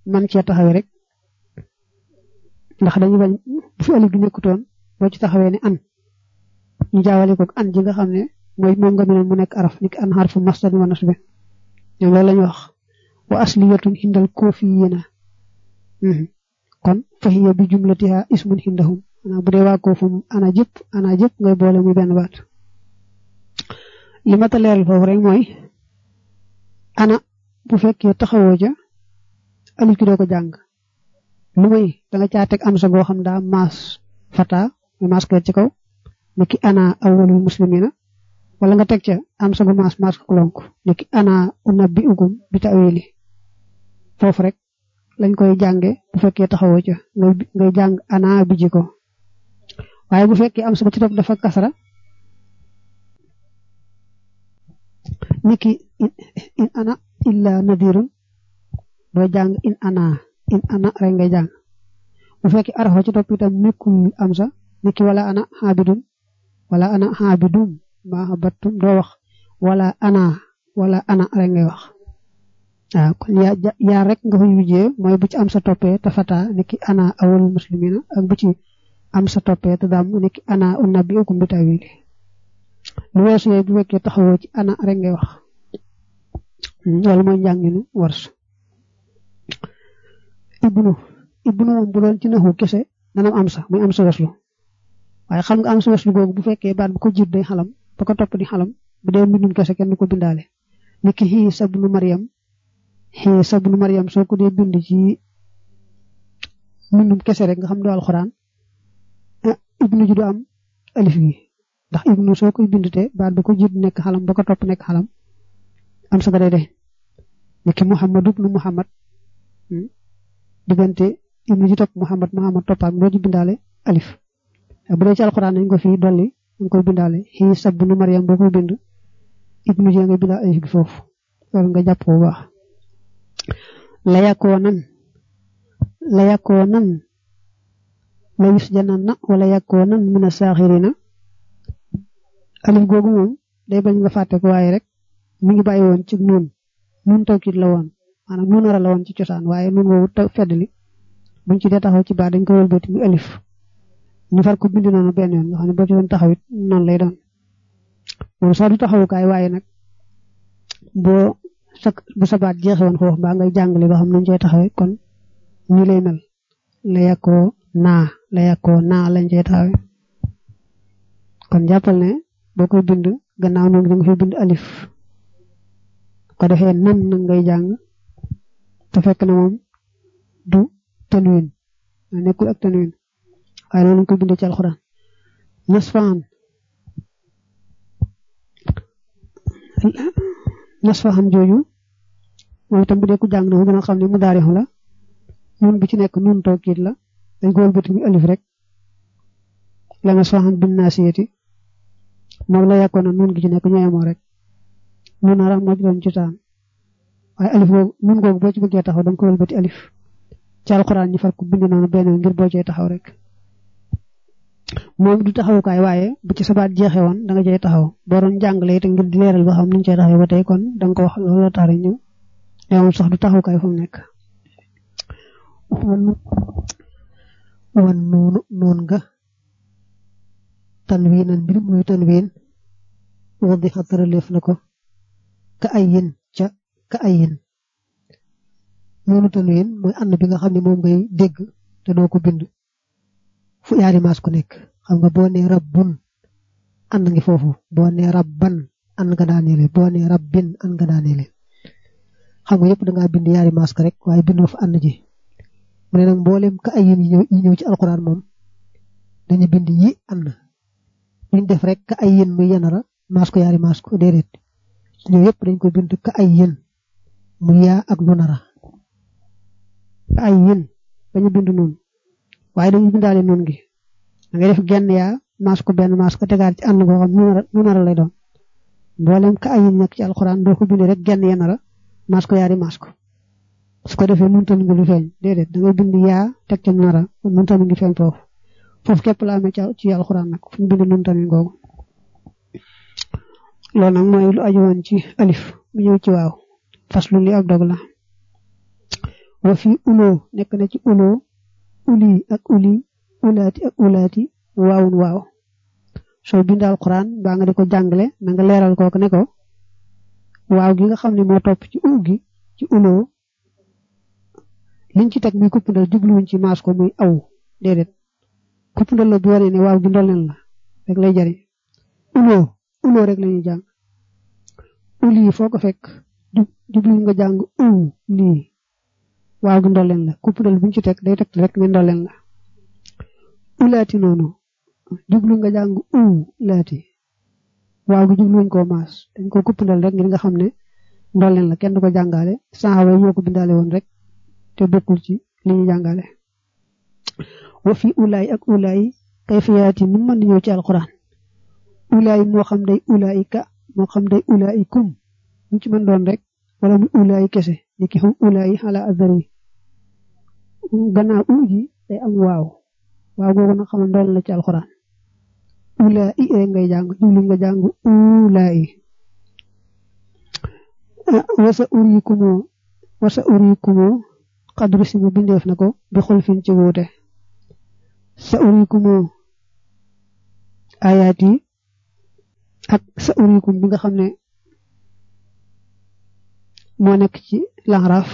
man ci taxawé rek ndax dañu bañ bu fi alif du nekkutoon bo ci taxawé ni an ñu jaawale ko an ji nga xamné moy mo nga mënon mu nekk araf nik an harfu masdar wa nasb ñoom loolu lañ wax wa asliyatun hindal kufiyina kon fa hiya bi jumlatiha ismun hindahum ana bu dee waa koofum ana jëpp ngay boole muy benn baat li ma ta leeral foofu rek mooy ana bu fekkee taxawoo ja alif ki doo ko jàng lu muy da nga caa teg am sa goo xam daa maas fata muy maas ko ci kaw niki ana awwalul muslimina wala nga teg ca am sa gu maas ko lonk niki ana unabbiukum bi ta'wili foofu rek lañ koy jànge bu fekkee taxawoo ca ngay jàng ana bi ji ko waaye bu fekkee am sa ci topp dafa kasara niki in ana illa nadirun do jàng in ana rek ngay jàng bu fekkee arafa ci topp itam nekkul am sa niki wala ana habidum ma habattum do wax wala ana rek ngay wax kon ya rek nga fay wujé moy bu ci am sa topé ta fata niki ana awal muslimina ak bu ci am sa topé ta dam niki ana unabbiukum bi ta'wili lu wessu bu wéké taxawo ci ana rek ngay wax loolu moy janginu wars ibnu bu doon ci naxu kesse dana am sa muy am sa waslu waye xam nga am sa waslu gogu bu fekke baat bu ko jitt day xalam ba ko top di xalam bu dee mbindum kesse kenn ko bindalé niki hi sabnu maryam soko dee bind ci mbindum kesse rek nga xam do alquran ibnu ju do am alif gi ndax ibnu soko bindute baat bu ko jitt nek xalam ba ko top nek xalam am sa day niki muhammad ibnu muhammad digante ibnu ji top muhammad topak do ji bindale alif bu dee ci alquran nañ ko fi dolli ñu koy bindale hi sabnu maryam bo koy bind ibnu ji nga bindal alif gi fofu loolu nga japp bu baax la yakonan la yusjanna wala yakonan min as-sakhirina alif gogu mom day bañ nga faté ko waye rek mi ngi bayyi won ci nun tawkit la won manam nun ra la won ci ciosan waye nun wo feddali buñ ci dé taxaw ci ba dañ ko wëlbeuti mi alif ñu far ko bind nonu ben yoon nga xamne bo ci won taxawit non lay doon mo sa du taxaw kay waye nak bu sabat jeexewon fofu ba ngay jangale ba xam nañ cey taxawé kon ñu lay mel la yako na lañ cey taxawé kon jappal ne bokoy bind gannaaw non nga fay bind alif ko defé nan ngay jang ta fekk na mom du tanwin nekul ak tanwin ay non ko bind ci alquran nasfahan joju moy tam bu de ku jang na gëna xamni mu daarihu la nun bi ci nek nun tawkid la dañ ko wëlbeuti mi alif rek la nasfahan bin nasiyati mo la yakona nun gi ci nek ñoyamo rek nun ara mo doon ci tan way alif go nun go bo ci bëgge taxaw dañ ko wëlbeuti alif ci alquran ñu far ko bind nonu ben ngir bo ci taxaw rek mom du taxaw kay waye bu ci sabat jexé won da nga jey taxaw bo doon jangale te ngir di leral ba xam ñu ci taxaw ba tay kon dang ko wax lolu tari ñu ñoom sax du taxaw kay fu nek wan nun nga tanwinan bir moy tanwin wadi khatara lef nako ka ayin nonu tanwin moy and bi nga xamni mom ngay deg te do ko bind fu yaari mas ko nek xam nga bo ne rabbun and ngi fofu bo ne rabban and nga daanele bo ne rabbin and nga daanele xam nga yépp da nga bind yaari mas ko rek waye bindu fa and ji mu ne nak mbolem ka ayin yi ñew ci alquran mom dañu bind yi and ñu def rek ka ayin mu yanara mas ko yaari mas ko dedet ñu yépp dañ ko bind ka ayin mu ya ak lu nara ayin dañu bind non waye dañu bindale non gi da ngay def genn ya mas ko ben mas ko tegaat ci and go xam nu nara lay doon mbolem ka ayin nak ci alquran do ko bind rek genn ya nara mas ko yaari mas ko su ko defé nun tan ngi lu feñ dedet da ngay bind ya tek ci nara nun tan ngi feñ fofu kep la amé ci alquran nak fu bind nun tan gogu lool nak moy lu aju won ci alif bu ñew ci waaw faslu li ak dog la wa fi ulo nekk na ci ulo uli ak uli ulaati ak ulaati waawun waaw soo bindal Alquran ba nga di ko jàngale na nga leeral kooku ne ko waaw gi nga xam ne moo topp ci gi ci ulo liñ ci teg muy kuppandal jubluwuñ ci maas ko muy aw déedéet kuppandal la bu waree ne waaw gi ndolleen la rek lay jariñ ulo rek lañuy jàng uli foo ko fekk jubluwuñ nga jàng lii waaw gi ndolleen la kuppandal buñ ci teg day teg rek ne ndolleen la ulaati noonu jublu nga jàng laati waaw gi jubluwuñ koo maas dañ ko kuppandal rek ngir nga xam ne ndolleen la kenn du ko jàngale saxaaba ñoo ko bindaale woon rek te bokkul ci li ñu jàngale wa fi ulaay ak ulaay kayfiyaati mu mën ñëw ci alquran ulaay moo xam day ulaayika moo xam day ulaayikum mu ci mën doon rek wala mu ulaay kese ni ki xam ulaay ala azari gannaaw uji day am waaw googu nag xam ndool la ci alquran ulaay rek ngay jàng jublu nga jàng ulaay wasa urikumo xadru si mu bindeef na ko bi xol fin ci wuute sa urikumo ayaat yi ak sa urikum bi nga xam ne moo nekk ci laxraaf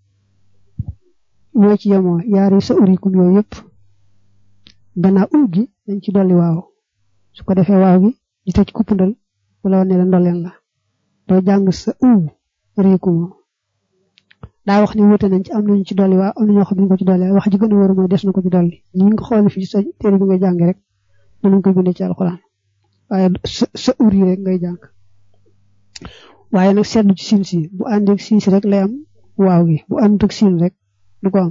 moo ci yemoo yaari sa urikum yooyu yëpp gannaaw gi dañ ci dolli waaw su ko defee waaw gi di tëj kuppandal wala wane la ndolleen la doo jàng sa urikumo daa wax ni wuute nañ ci am nañu ci dolli waaw am na ñoo xam ne ko ci dolli wax ji gën a wóor mooy des na ko ci dolli ñi nga xool fi ci sa téere bi ngay jàng rek danañ koy bindee ci alxuraan waaye sa uri rek ngay jàng waaye nag seetlu ci siin si bu ànd ak siin si rek lay am waaw gi bu ànd ak siin rek du ko am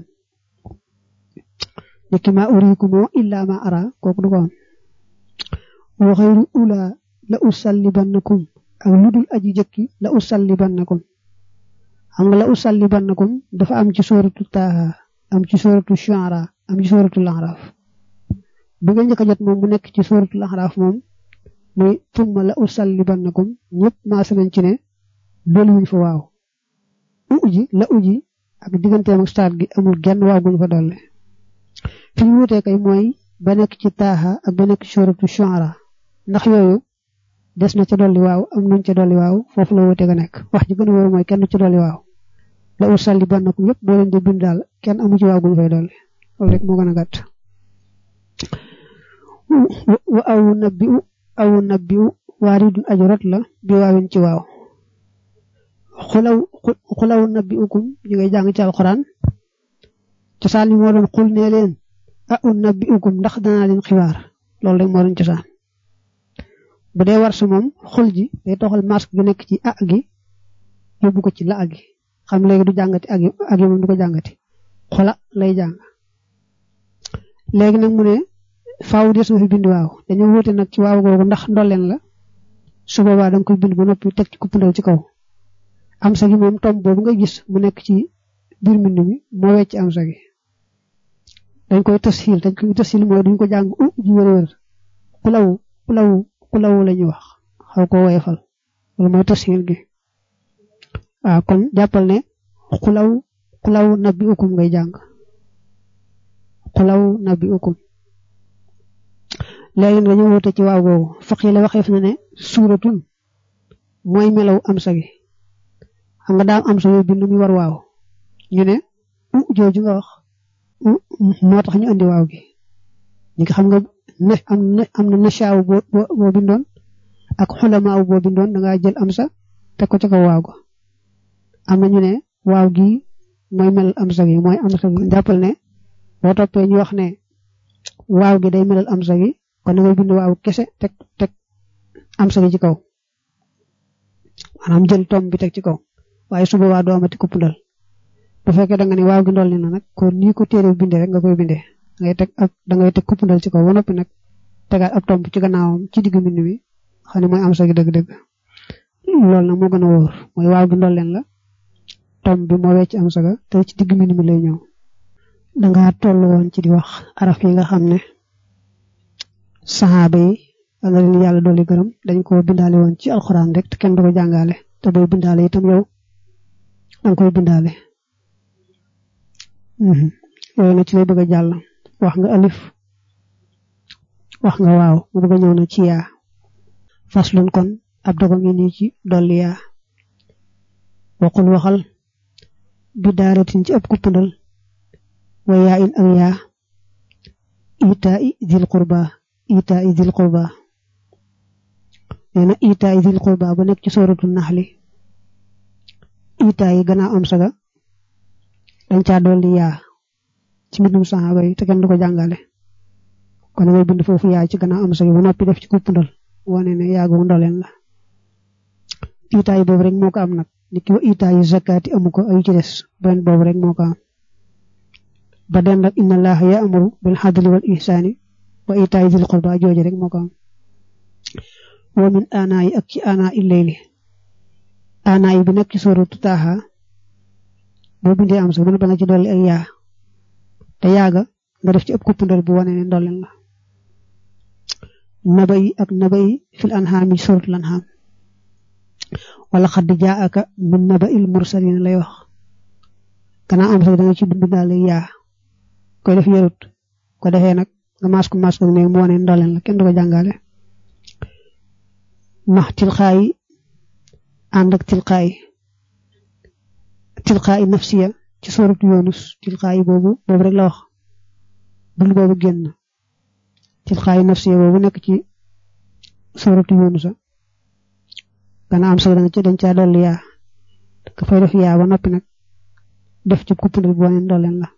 niki ma urikumo illa ma ara kooku du ko am wa xayru ula la usallibannakum ak ludul aji jëkki la usallibannakum xam nga la usallibannakum dafa am ci suratu Taaha am ci suratu Shu'ara am ci suratu Al-A'raf bi nga njëkk a jot moom mu nekk ci suratu Al-A'raf moom muy tumma la usallibannakum ñëpp maas nañ ci ne doolu wuñ fa waaw la uji ak digganteem ak staat gi amul genn waaw guñ fa dolle fi ñu wutee kay mooy ba nekk ci Taaha ak ba nekk ci suratu Shu'ara ndax yooyu des na ca dolli waaw am nañ ca dolli waaw foofu la wutee ga nekk wax ji gën a wóor mooy kenn ci dolli waaw la usallibannakum yëpp boo leen di bind daal kenn amu ci waaw guñ fay dolli loolu rek moo gën a gàtt wa aw nabbi'u waaridun ajrat la bi waawin ci waaw xulaw nabbi'ukum ñu ngay jàng ci alquran cosaan yi moo doon xul nee leen nabbi'ukum ndax danaa leen xibaar loolu rek moo doon cosaan bu dee war su moom xul ji day toxal masque gi nekk ci gi yóbbu ko ci la gi xam léegi du jàngati ak yi moom du ko jàngati xola lay jàng léegi nag mu ne faaw des na fi bind waaw dañoo wóote nag ci waaw googu ndax ndolleen la su boobaa da nga koy bind ba noppi teg ci kuppandal ci kaw am sa gi moom tomb boobu nga gis mu nekk ci biir mbind mi moo wecc am sa gi dañ koy tasxiil mooy duñ ko jàng ji wër kulawu la ñuy wax xaw ko woyefal loolu mooy tasxiil gi waaw kon jàppal ne xulaw nabbi ukum ngay jàng xulaw nabbi ukum léegi nag dañoo wute ci waaw googu faqi la waxeef na ne suuratun mooy melaw am sa gi xam nga daam am sa yooyu bind muy war waaw ñu ne jooju nga wax moo tax ñu andi waaw gi ñi nga xam nga ne am na nashaaw boo bindoon ak xulamaaw boo bindoon da ngaa jël am sa teg ko ca kaw waaw ga am na ñu ne waaw gi mooy mel am sa gi mooy am sa gi jàppal ne boo toppee ñu wax ne waaw gi day melal am sa gi kon da ngay bind waaw kese teg am sa gi ci kaw maanaam jël tomb bi teg ci kaw waaye su boobaa doo amati kuppandal bu fekkee da nga ne waaw gi ndolli na nag kon nii ko téere bi bindee rek nga koy bindee da ngay teg kuppandal ci kaw ba noppi nag tegaat ab tomb ci gannaawam ci digg mbind mi xam ne mooy am sa gi dëgg-dëgg loolu nag moo gën a wóor mooy waaw gi ndolleen la tomb bi moo wecc am sa ga te ci digg mbind mi lay ñëw dangaa toll woon ci di wax araf yi nga xam ne saxaaba yi wala leen yàlla dolli gërëm dañ ko bindaale woon ci alxuraan rek te kenn du ko jàngale te booy bindaale itam yow danga koy bindaale yooyu na ci lay bëgg a jàll wax nga alif wax nga waaw mu bëgg a ñëw na ci yaa faslun kon ab dogo ngi nii ci dolli yaa waxul waxal bi daaratin ci ab kuppandal wa yaa in ak yaa itaa i dil qurba nee na itaa i dil qurba ba nekk ci sooratul naxli itaa yi gannaaw am saga dañ caa dolli yaa ci mbindum saxaaba yi te kenn du ko jàngale kon ngay bind foofu yaa ci gannaaw am saga ba noppi def ci kuppandal wane ne yaa gu ndoleen la itaa yi boobu rek moo ko am nag niki wa itaa yi zakati amu ko ayu ci des benn boobu rek moo ko am ba den nag inna allaha ya'muru bil adli wal ihsani wa itaa zil qurba jooje rek moo ko am wa min ana yi ak ci ana illayli ana yi bi nekk ci sooratu Taaha boo bindee am sax ba nga ci dolli ak yaa te yaaga nga def ci ëpp kuppandal bu wane ne ndolleen la naba yi ak naba yi fil anhaam yi suratul anhaam wala xadd jaaka min naba il mursalin lay wax gannaaw am sax da nga ci bindaale yaa koy def yarut ko defee nag nga maas ko ne mu wane ndolleen la kenn du ko jàngale max tilxaayi ànd ak tilxaayi nafsiya ci suratu Yunus tilxaayi boobu rek la wax bul boobu génn tilxaayi nafsiya boobu nekk ci suratu Yunus gannaaw am sax dañ caa dolli yaa ka fay def yaa ba noppi nag def ci kuppandal bu wane ndolleen la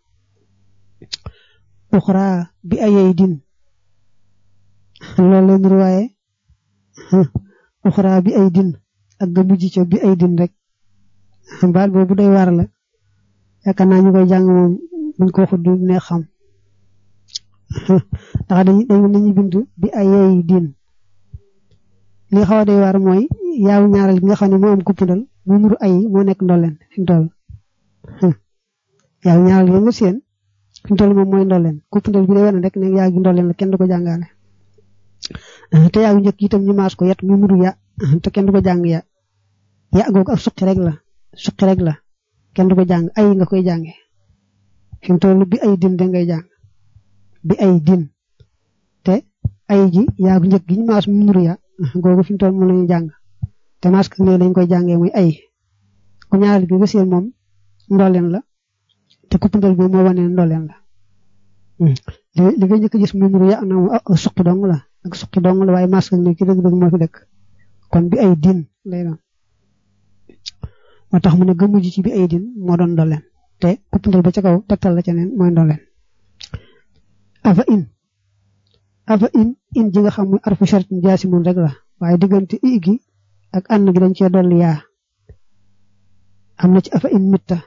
uxra bi ayay din loolu leen ruwaaye uxra bi ay din ak ga mujj ca bi ay din rek baat boobu day war la yaakaar naa ñu koy jàng moom buñ ko waxut du neex xam ndax dañu bind bi ayay din li xaw a day war mooy yaaw ñaaral bi nga xam ne moo am kuppandal mu nuru ay moo nekk ndolleen fi mu toll yaaw ñaaral bi nga seen fi mu toll moom mooy ndolleen kuppandal bi day wane rek ne yaa gi ndolleen la kenn du ko jàngale te yaa ngi njëkk itam ñu maas ko yet mu nuru ya te kenn du ko jàng ya googu ab suqi rek la kenn du ko jàng ay nga koy jànge fi mu toll bi ay din da ngay jàng bi ay din te ay ji yaa ngi njëkk gi ñu maas mu nuru ya googu fi mu toll moom la ñuy jàng te maas ko ne dañ koy jàngee muy ay ku ñaareel bi nga seen moom ndolleen la te kuppandal bi moo wane ndolleen la li nga njëkk gis mu nuru ya na ak suqi dong la waaye maas ko ne ci dëgg-dëgg moo fi dëkk kon bi ay din lay doon moo tax mu ne gëmmu ji ci bi ay din moo doon ndolleen te kuppandal ba ca kaw tegtal la ca neen mooy ndolleen afa in ji nga xam muy arfu shart jaasimun rek la waaye diggante i gi ak ànn gi dañ cee dolli yaa am na ci afa in mitta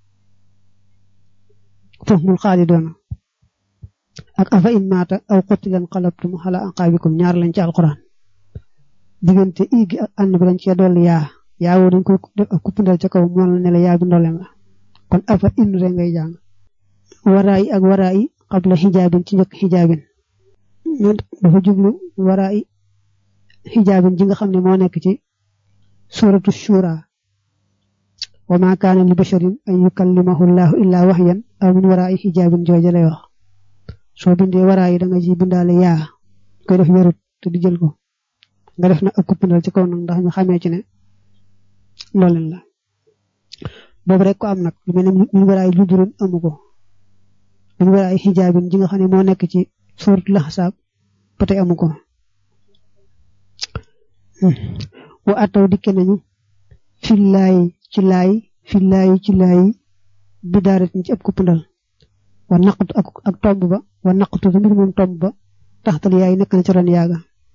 fahmul xaalidoona ak afa in maata aw qutilan qalabtum ala aqaabikum ñaar lañ ci alquran diggante i gi ak ànn bi dañ cee dolli yaa woo dañ koy def ak kuppandal ca kaw moo la ne la yaa bi ndolleen la kon afa in rek ngay jàng waraa yi ak waraa yi qabla xijaabin ci njëkk xijaabin dafa jublu waraa yi xijaabin ji nga xam ne moo nekk ci suratu shura wa ma kaana li basharin an yukallimahu llahu illa waxyan aw min waraa yi xijaabin jooja lay wax soo bindee waraa yi da nga ji bindaale yaa koy def yarut te di jël ko nga def na ak kuppandal ci kaw nag ndax ñu xamee ci ne ndolleen la boobu rek ko am nag lu mel ne min waraay ludurun amu ko min waraay xijaabin ji nga xam ne moo nekk ci suuratul Ahsaab ba tey amu ko wa ataw dikke nañu fillaayi ci laay bi daaratin ci ab kuppandal wa naqtu ak tomb ba wa naqtu mbir moom tomb ba taxtal yaay nekk na ci ron yaaga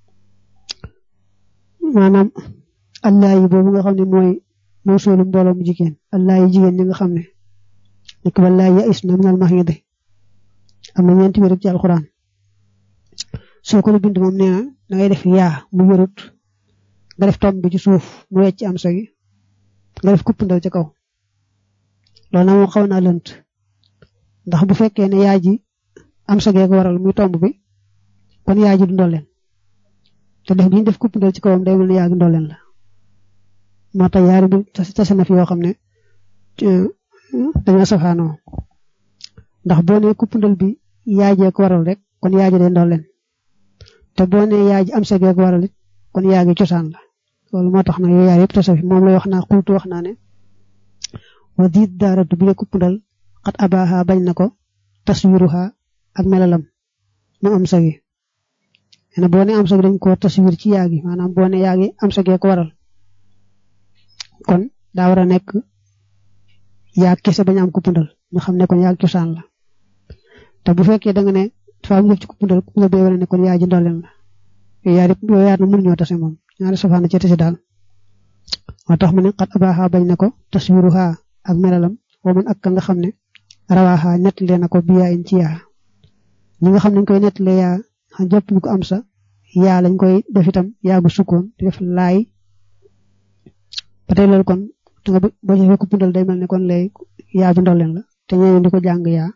maanaam allah yi boobu nga xam ne mooy soolu mbooloo mu jigéen allah yi jigéen ñi nga xam ne nek wallahi ya isna min al mahidi am na ñeenti wér ci alquran soo ko bind moom nee na da ngay def yaa mu wérut nga def tomb bi ci suuf mu wecc am sa gi nga def kuppandal ca kaw loolu nag moo xaw naa lënt ndax bu fekkee ne yaa ji am sa gee ko waral muy tomb bi kon yaa ji du ndolleen te def bi ñu def kuppandal ci kawam day mel ne yaa gi ndolleen la moo tax yaari bi tase na fi yoo xam ne dañoo safaanoo ndax boo nee kuppundal bi yaajee ko waral rek kon yaaji day ndolleen te boo nee yaaji am sa gee ko waral it kon yaagi cosaan la loolu moo tax nag yooyu yaar yëpp tasafi moom lay wax naa xultu wax naa ne wa diit daaratu bi kuppundal xat abaaha bañ na ko taswiruha ak melalam mu am sa gi ene boo nee am sa gi dañ ko taswir ci yaagi maanaam boo nee yaagi am sa gee ko waral kon daa war a nekk yaag kese bañ am kuppundal ñu xam ne kon yaag cosaan la te bu fekkee da nga ne dafa am ci kuppundal bee wane ne kon yaa ji ndolleen la yooyu yaar na mënuñoo tase moom ñaari safaan ci tase daal moo tax mu ne xat abaaxa bañ na ko taswiruha ak melalam waman ak ka nga xam ne rawaaxa nettalee na ko biyaayin ci yaa ñi nga xam ne ñu koy nettalee yaa xam jàpp ñu ko am sa yaa lañ koy def itam yaagu sukkoon di def laay ba tey loolu kon te nga boo ci kuppundal day mel ne kon lay yaa ji ndolleen la te ñooñu di ko jàng yaa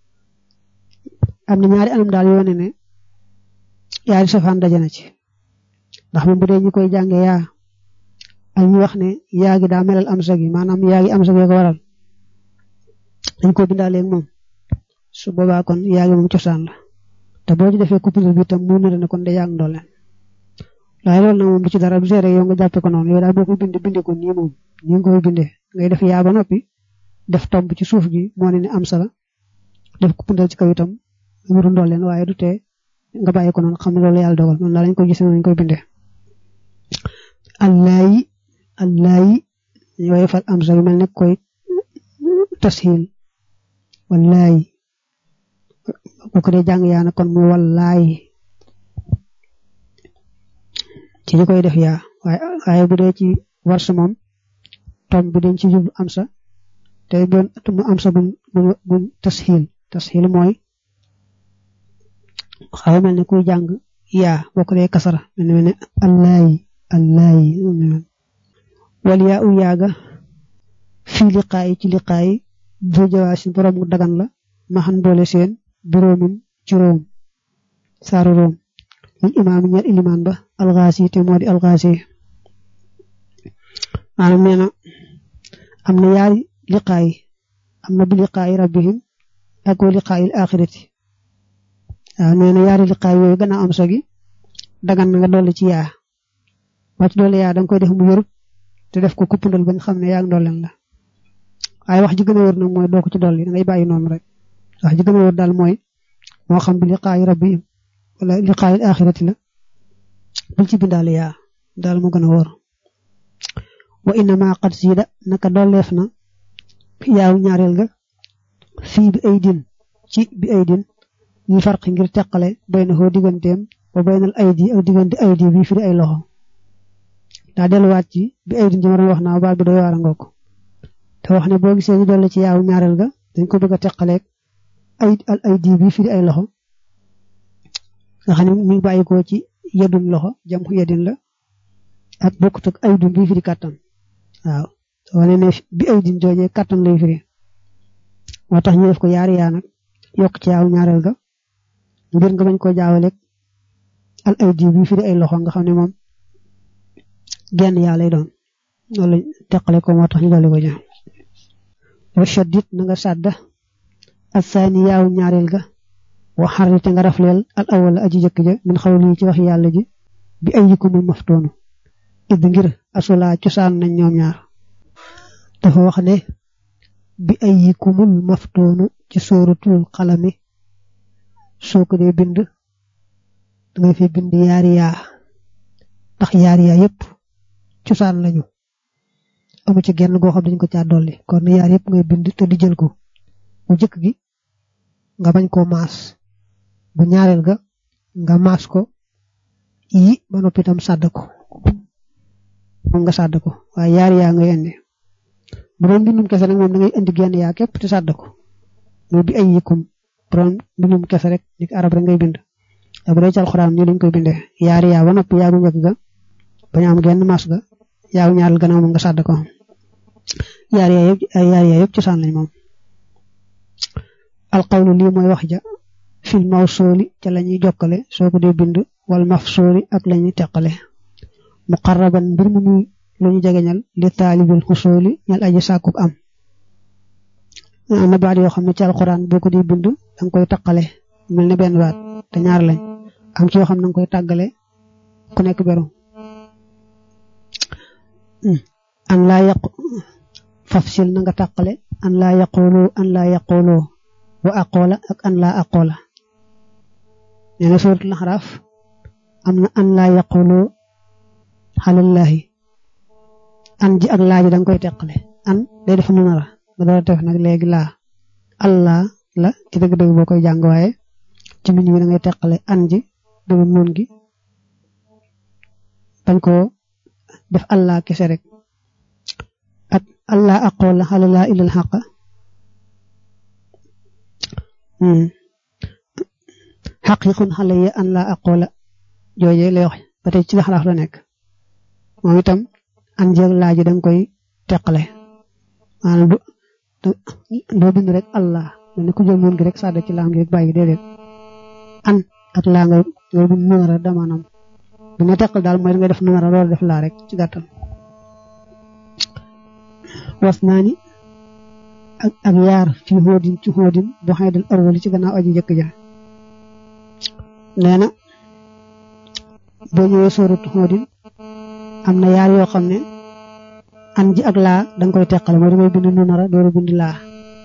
am na ñaari anam daal yoone ne yaari safaan daje na ci ndax moom bu dee ñu koy jànge yaa ak ñu wax ne yaa gi daa melal am sa gi maanaam yaa gi am sa gi ko waral dañ ko bindaaleeg moom su boobaa kon yaa gi moom cosaan la te boo ci defee kuppundal bi itam mu nara ne kon day yaag ndolleen waaye loolu nag moom du ci dara du seere yow nga jàppe ko noonu yow daal boo koy binde ko nii moom nii nga koy bindee ngay def yaa ba noppi def tomb ci suuf gi moo ne am sa la def kuppundal ci kaw itam wuru ndolleen waaye du tee nga bàyyi ko noonu xam ne loolu yàlla dogal noonu la lañ koy gisee noonu lañ koy bindee allaayi ñooy fal am sa yu mel ne koy tasxiil wallaayi bu ko dee jàng yaa na kon mu wallaayi ci ñu koy def yaa waaye bu dee ci warsa moom tom bi dañ ci jublu am sa te doon mu am sa buñ tasxiil mooy xaw mel ne kuy jàng yaa boo ko dee kasara mel ne allaayi wal yaa u yaaga fii liqaayi ci liqaayi bu jawaasi borom mu dagan la maxan boole seen biroomin ci room saaru room lil imaam ñaar ilimaan ba alxaasi te moo di alxaasi maanaam nee na am na yaari liqaayi am na bi liqaayi rabbihim ak wa liqaayil axirati waaw nee na yaari liqaay yooyu gën a am sa gi dagan na nga dolli ci yaa boo ci dolli yaa da nga koy def mu wérut te def ko kuppundal bañ xam ne yaa ngi ndolleen la waaye wax ji gën a wér nag mooy doo ko ci dolli da ngay bàyyi noonu rek wax ji gën a wér daal mooy moo xam bi liqaayi rabbihim wala liqaayil axirati la bul ci bindaale yaa daal moo gën a wóor wa innama qad siida naka dolleef na yaaw ñaareel ga fii bi ay din ci bi ay din ñu farqi ngir teqale bay na xoo digganteem ba baynal aydi ak diggante aydi bi firi ay loxo daa delluwaat ci bi aydi ji ma doon wax naa baal bi doy waar a ngoog te wax ne boo gisee ñu dolli ci yaaw ñaareel ga dañ ko bëgg a teqaleeg al aydi bi firi ay loxo nga xam ne mi ngi bàyyi ko ci yedun loxo jam yedin la ak bokkut ak aydun bi firi kàttan waaw wane ne bi aydin joojee kàttan lay firi moo tax ñu def ko yaari yaa nag yokk ci yaaw ñaareel ga ngir nga bañ koo jaawaleeg al aydi bi firi ay loxo nga xam ne moom genn yaa lay doon loolu teqale ko moo tax ñu dolli ko ja wa shaddit na nga sàdda asaani yaaw ñaareel ga wa xarite nga rafleel al awal aji jëkk ja min xawli ci wax yàlla ji bi ayyikumul maftoonu id ngir asulaa cosaan nañ ñoom ñaar dafa wax ne bi ayyikumul maftoonu ci sóoratul xalami soo ko dee bind dangay fi bind yaari yaa ndax yaari yaa yépp cosaan lañu amu ci genn goo xam dañ ko caa dolli kon yaar yépp ngay bind te di jël ko bu jëkk gi nga bañ koo maas bu ñaareel ga nga maas ko yi ba noppi itam sàdd ko moom nga sàdd ko waaye yaari yaa ngay indi bu doon bindum kese nag moom da ngay indi genn yaa képp te sàdd ko mooy bi ayyikum bu doon bindum kese rek ni arab rek ngay bind bu dee ci alxuraan nii lañ koy bindee yaari yaa ba noppi yaa gu njëkk ga bañ am genn maas ga yaa gu ñaareel gannaaw moom nga sàdd ko yaari yaa yëpp cosaan lañ moom alqawlu lii mooy wax ja fil mawsuuli ca la ñuy jokkale soo ko dee bind wal mafsuuli ak la ñuy teqale muqarraban mbir mu muy lu ñu jegeñal li taalibil xusuuli ñal aji sàkkuk am na baat yoo xam ne ci alquran boo ko di bind danga koy taqale mel ne benn baat te ñaar lañ am ci yoo xam ne danga koy tàggale ku nekk beru an laa yaqu fafsil na nga tàqale an laa yaqulu wa aqoola ak an laa aqoola nee na suuratul Ahraaf am na an laa yaqulu xalallaahi an ji ak laa ji danga koy teqale an day def nu nara nga doon def nag léegi laa allah la ci dëgg-dëgg boo koy jàng waaye ci mbind mi da ngay teqale an ji dugub noon gi bañ koo def allah kese rek ak allah aqoola xalalaa ilal xaqa xaqiqun xalaya an laa aqoola jooje lay wax ba tey ci Ahraaf la nekk moom itam an ji ak laa ji danga koy teqale maanaam doo bind rek allah mel ne ku jël noon gi rek sàdda ci laam gi rek bàyyi déedéet an ak laa nga bind numara damaanam bu ne teqal daal mooy da ngay def numara loolu def laa rek ci gàttal was naa ni ak yaar fi xoodin ci xoodin bu xaydal awwali ci gannaaw aji jëkk ja nee na boo ñëwee sóoratu xoodin am na yaar yoo xam ne an ji ak laa danga koy teqale mooy dangay bind numara dooru bind laa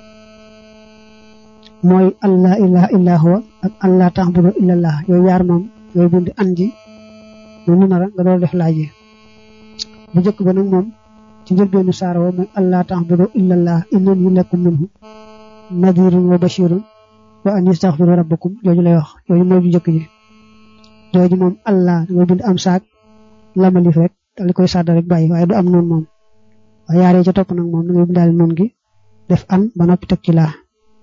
mooy allah ilaha illa huwa ak allah ta'budu illa allah yooyu yaar moom yooyu bind an ji mu numara nga door def laa ji bu jëkk ba nag moom ci njëlbeenu saar wa mooy allah ta'budu illa allah innani lakum minhu nadirun wa bashirun wa an yastaghfiru rabbakum jooju lay wax yooyu mooy ju jëkk ji jooju moom allah dangay bind am saak lamalif rek dal koy sàdda rek bàyyi waaye du am noonu moom waaye yaaree ca topp nag moom da ngay bindaale noon gi def an ba noppi teg ci laa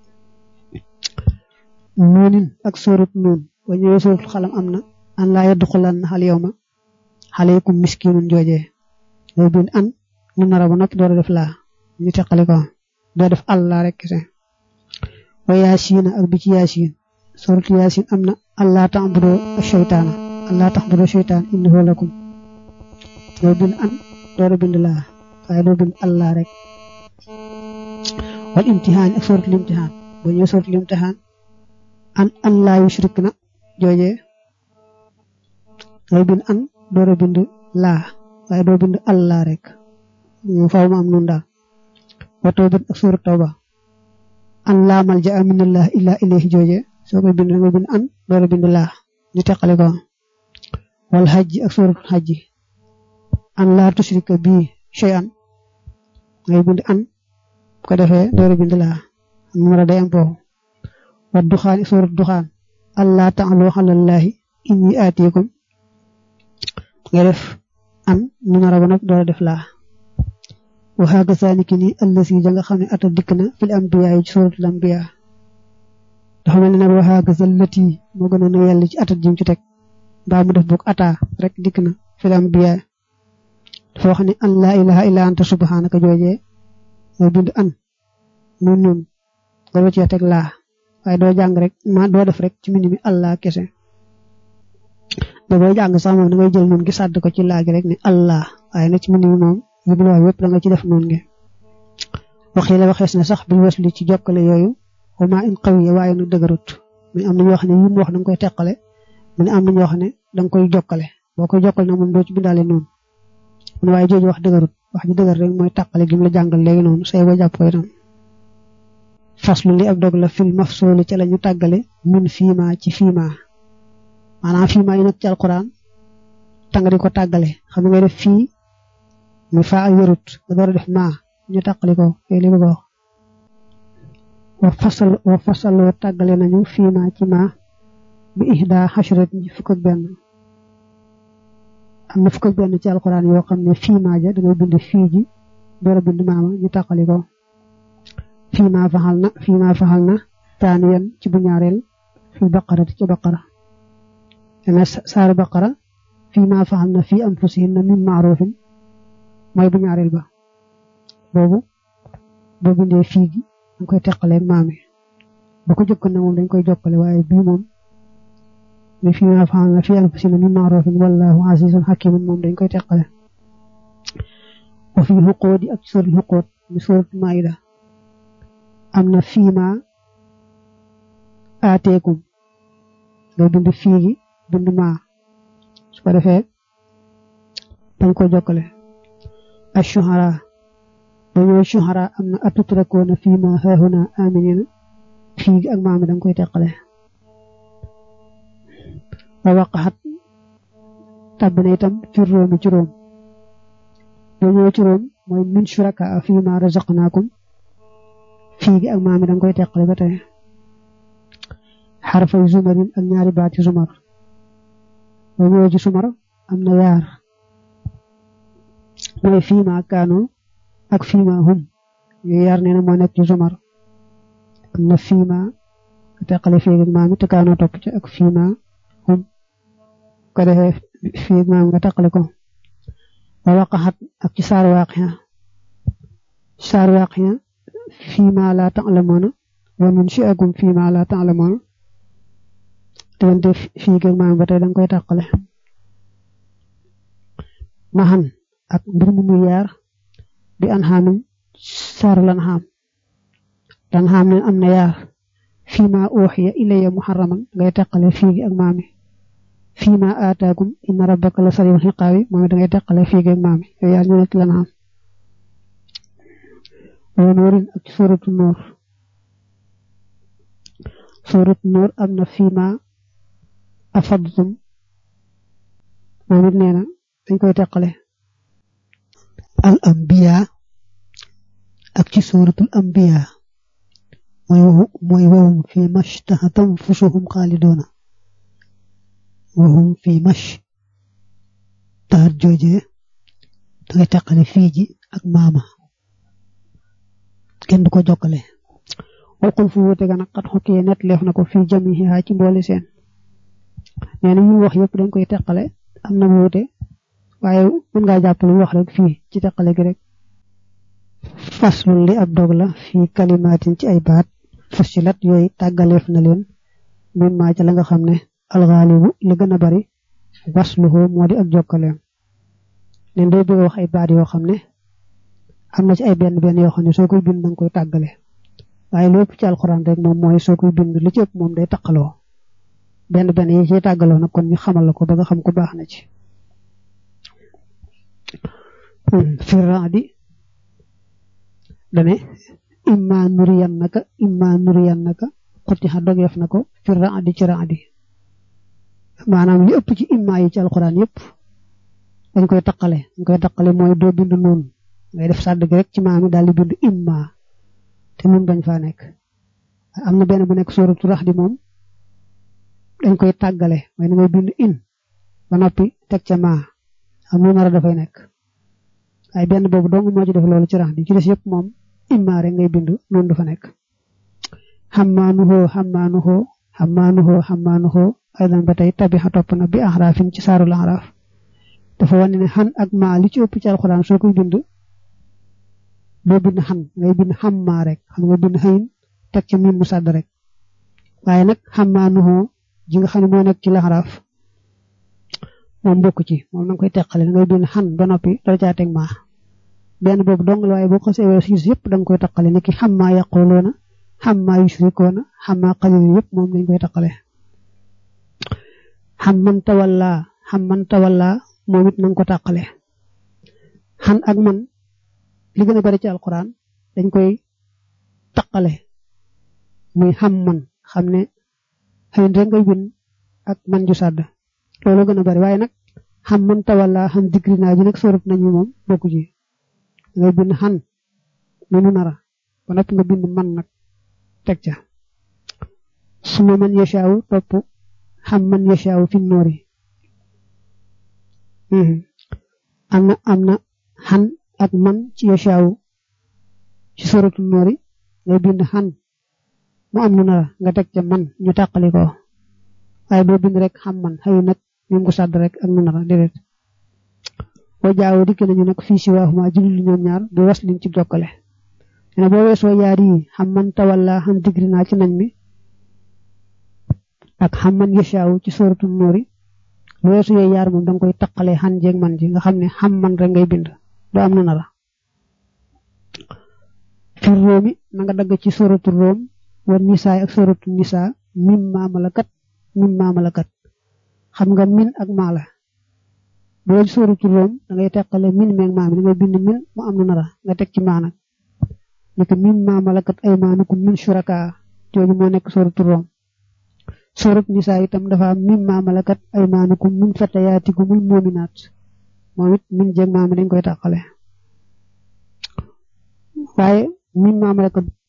noonin ak sóorat noon ba ñëwee sóoratul xalam am na an laa yadxulanna al yawma alaykum miskinun joojee day bind an nu nara ba noppi door a def laa ñu teqale ko doo def allah rek kese wa yaasiina ak bi ci yaasiin sóoratu yaasiin am na allah ta'budu shaytaana allah ta'budu shaytaan innahu lakum day bind an door a bind laa waaye doo bind allah rek wal imtihaan ak sóoratul imtihaan ba ñëwee sóoratul imtihaan an laa yushrik na joojee ngay bind an door a bind laa waaye doo bind allah rek faaw ma am nun daal wa tawba ak surat tawba an laa malja'a minallah illa ilayhi joojee soo koy bind nga bind an door a bind laa ñu teqale ko wal hajji ak suratul hajji an laa tushrika bi shay'an ngay bind an ko defee door a bind laa numara day am foofu wa duxaan surat duxaan allah ta'alu alallahi inni aatikum nga def an nu nara ba nag door a def laa waxaaga saaniki ni allasi ja nga xam ne ata dikk na fil ambiya yi ci suratul ambiya dafa mel ne nag waxaaga zallati moo gënoon a yàlla ci atat jim ci teg mbaa mu def boog ata rek dikk na fil ambiya dafa wax ne an laa ilaha illa anta subhanaka joojee nga bind an nun nun nga wëccee teg laa waaye doo jàng rek ma doo def rek ci mbind mi allah kese da booy jàng sax moom da ngay jël noonu gi sàdd ko ci laa gi rek ne allah waaye nag ci mbind mi moom jubluwaay yépp da nga ci def noonu nge waxee la waxees na sax bi wasli ci jokkale yooyu wama in qawiya waaye nag dëgërut mais am na ñoo xam ne yi mu wax da nga koy teqale mu ne am na ñoo xam ne da nga koy jokkale boo koy jokkale nag moom doo ci bindaale noonu mun waaye jooju wax dëgërut wax ji dëgër rek mooy tàqale gi mu la jàngal léegi noonu say boo jàpp koy noonu faslu li ab dog la fil mafsuuli ca la ñu tàggale min fiima ci fiima maanaam fiima yi nag ci alquran tanga di ko tàggale xam nga ngay def fii muy faa ak wérut nga door a def maa ñu tàqali ko yooyu li bëgg a wax wa fasaloo tàggale nañu fiima ci maa bi ihda xashrat ñi fukk ak benn am na fukk ak benn ci alquran yoo xam ne fiima ja da ngay bind fii ji door a bind maama ñu tàqali ko fiima faxal na taaniyan ci bu ñaareel fi baqarati ci baqara dana saaru baqara fiima faxal na fii anfusihinna min ma'rufin mooy bu ñaareel ba boobu boo bindee fii gi dañ koy teqaleeg maami ba ko jëkkoon na moom dañ koy jokkale waaye bii moom mi fiima faxal na fii anfusihinna min ma'rufin wallahu azizun hakimun moom dañ koy teqale wa fi xuqoodi ak suratul xuqood mi suratul maida amna fiima aateekum nga bind fii gi bind ma su ko defee dañ ko jokkale ashuhara dañoo shuhara amna atutrakoona fiima haahuna aminina fii gi ak maami dañ koy teqale wa waqahat tabna itam fi roomi ci room dañoo ci room mooy min shuraka fiima razaqnaakum fii gi ak maami dañ koy teqale ba tey xarfay zumarin ak ñaari baati zumar boo ñëwee ci sumar am na yaar mooy fiima kaanu ak fiima hum yooyu yaar nee na moo nekk ci zumar am na fiima teqale fii ak maami te kaanoo topp ci ak fiima hum ko defee fii ak maami nga teqale ko wa waqaxat ak ci saar waaqiya fiima laa ta'lamuuna wa nunshi'ukum fiima laa ta'lamuuna diggante fii ak maami ba tey danga koy tàqale maxan ak mbir mu muy yaar bi an xaamin saaru lan xaam ne am na yaar fiima uxiya ilayya muharraman ngay tàqale fii ak maami fiima aataakum inna rabbaka la sari'ul xiqaabi moom dangay tàqale fii ak maami yooyu yaar ñu nekk lan xaam wa noorin ak suuratu noor am na fiima afadtum moom it nee na dañ koy teqale al anbiya ak ci suuratul anbiya mooy wahum fi mashtahat anfusuhum xaalidoona wahum fi mashtahat jooje dangay teqale fii ji ak maama kenn du ko jokkale waxul fu wuute ga nag xat xokkee net leef na ko fii jamiha ci mboole seen nee na ñu wax yëpp dañ koy teqale am na wuute waaye mën ngaa jàpp lu wax rek fii ci teqale gi rek faslun li ab dog la fii kalimaatin ci ay baat fusilat yooyu tàggaleef na leen min maa ca la nga xam ne alxaalibu li gën a bari wasluhu moo di ak jokkaleem leen day bëgg wax ay baat yoo xam ne am na ci ay benn yoo xam ne soo koy bind danga koy tàggale waaye lépp ci alxuraan rek moom mooy soo koy bind li ci ëpp moom day taqaloo benn yi ci tàggaloo nag kon ñu xamal la ko ba nga xam ko baax na ci firraadi dane imma nuriyannaka xutti xa dogeef na ko firraadi ci raadi maanaam li ëpp ci imma yi ci alxuraan yëpp dañ koy taqale mooy doo bind noonu ngay def sàdd gi rek ci maami daal di bind imma te nun bañ faa nekk am na benn bu nekk suuratu raxdi moom dañ koy tàggale mooy ngay bind in ba noppi teg ca maa am lu nar a dafay nekk waaye benn boobu dong moo ci def loolu ci raxdi ci des yëpp moom imma rek ngay bind noonu dafa nekk xammaanuhoo aydan ba tey tabixa topp na bi axraafin ci saarul axraaf dafa wane ne xan ak maa li ci ëpp ci alxuraan soo koy bind doo bind xan ngay bind xammaa rek xam nga bind xëyin teg ca miim mu sàdd rek waaye nag xammaanuhoo ji nga xam ne moo nekk ci laxaraaf moom bokk ci moom na nga koy teqale ngay bind xan ba noppi doo caa teg maa benn boobu dong la waaye boo ko seewee siis yëpp da nga koy taqale ni ki xammaa yaquluuna xammaa yusrikuuna xammaa qalil yëpp moom lañ koy taqale xam man tawalla moom it na nga ko taqale xan ak man li gën a bari ci alquran dañ koy taqale muy xam man xam ne xëy rek ngay bind ak man ju sàdd loolu gën a bari waaye nag xam man tawalla xam digri naa ji nag sorut nañu moom bokku ci ngay bind xan nu nara ba noppi nga bind man nag teg ca suma man yashaaw topp xam man yashaaw fi noori am na xan ak man ci yashaaw ci soratu noori ngay bind xan mu am nu nara nga teg ca man ñu tàqali ko waaye doo bind rek xam man xëy nag ñu ngi sàdd rek ak nu nara déedéet boo jaaw dikk nañu nag fii si waaxuma julli ñoom ñaar bi was liñ ci jokkale ne boo weesoo yaar yi xam man tawalla xam digri naa ci nañ mi ak xam man yashaaw ci soratu noori lu weesu yooyu yaar moom danga koy taqale xan jeeg man ji nga xam ne xam man rek ngay bind doo am nu nara tur roomi na nga dagg ci suratu room wa nisaa ak suratu nisaa mimma malakat xam nga min ak mala bo ci suratu room da ngay tekkale min meeg maam da ngay bind min mu am na nara nga tek ci maana nek mimma malakat aymanukum min shuraka jooju mo nek suratu room suratu nisaa itam dafa am mimma malakat aymanukum min fatayatikum mu'minat momit min jeeg maam dañ koy tekkale waye mimma malakat